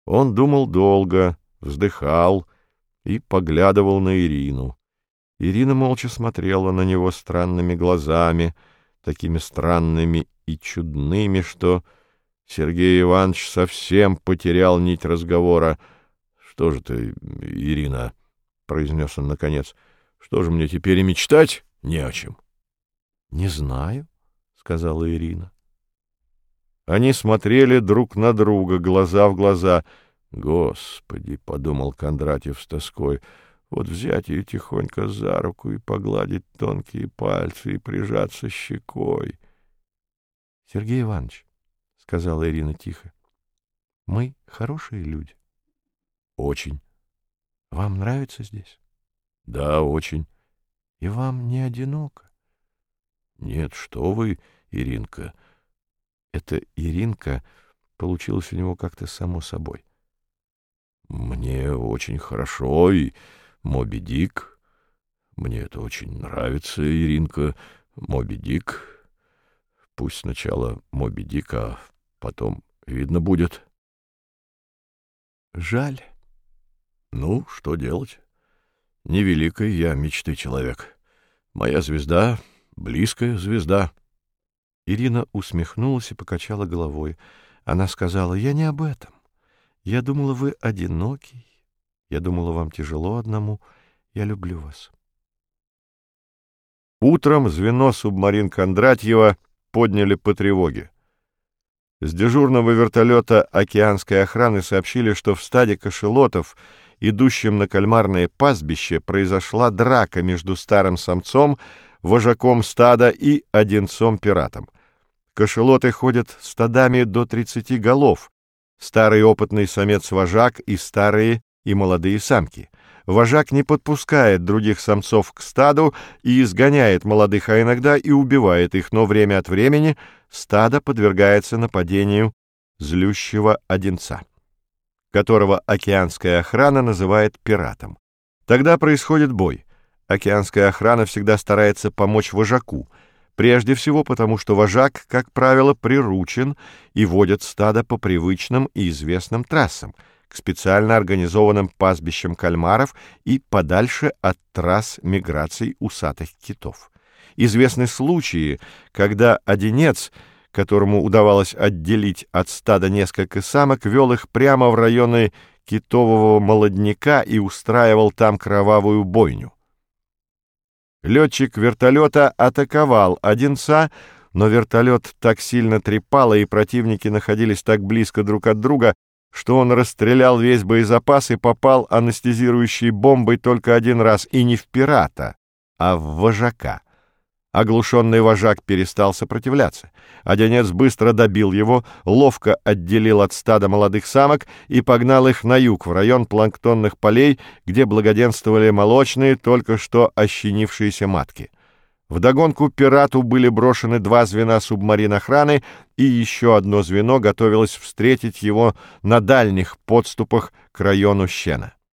Он думал долго, вздыхал и поглядывал на Ирину. Ирина молча смотрела на него странными глазами, такими странными и чудными, что Сергей Иванович совсем потерял нить разговора. — Что же ты, Ирина, — произнес он наконец, — что же мне теперь и мечтать не о чем? — Не знаю, — сказала Ирина. Они смотрели друг на друга, глаза в глаза. «Господи!» — подумал Кондратьев с тоской. «Вот взять ее тихонько за руку и погладить тонкие пальцы и прижаться щекой». «Сергей Иванович», — сказала Ирина тихо, — «мы хорошие люди». «Очень». «Вам нравится здесь?» «Да, очень». «И вам не одиноко?» «Нет, что вы, Иринка». Это Иринка получилось у него как-то само собой. «Мне очень хорошо, и Моби Дик. Мне это очень нравится, Иринка. Моби Дик. Пусть сначала Моби Дик, а потом видно будет». «Жаль». «Ну, что делать? Невеликой я мечты человек. Моя звезда — близкая звезда». Ирина усмехнулась и покачала головой. Она сказала: «Я не об этом. Я думала, вы одинокий. Я думала, вам тяжело одному. Я люблю вас». Утром звено субмарин Кондратьева подняли по тревоге. С дежурного вертолета океанской охраны сообщили, что в стаде кашалотов, идущем на кальмарное пастбище, произошла драка между старым самцом, вожаком стада, и одинцом-пиратом. Кашалоты ходят стадами до 30 голов, старый опытный самец-вожак и старые и молодые самки. Вожак не подпускает других самцов к стаду и изгоняет молодых, а иногда и убивает их, но время от времени стадо подвергается нападению злющего одинца, которого океанская охрана называет пиратом. Тогда происходит бой. Океанская охрана всегда старается помочь вожаку, прежде всего потому, что вожак, как правило, приручен и водит стадо по привычным и известным трассам, к специально организованным пастбищам кальмаров и подальше от трасс миграций усатых китов. Известны случаи, когда одинец, которому удавалось отделить от стада несколько самок, вел их прямо в районы китового молодняка и устраивал там кровавую бойню. Летчик вертолета атаковал одинца, но вертолет так сильно трепало, и противники находились так близко друг от друга, что он расстрелял весь боезапас и попал анестезирующей бомбой только один раз, и не в пирата, а в вожака. Оглушенный вожак перестал сопротивляться. Одинец быстро добил его, ловко отделил от стада молодых самок и погнал их на юг, в район планктонных полей, где благоденствовали молочные, только что ощенившиеся матки. Вдогонку пирату были брошены 2 звена субмарин охраны, и еще одно звено готовилось встретить его на дальних подступах к району Щена.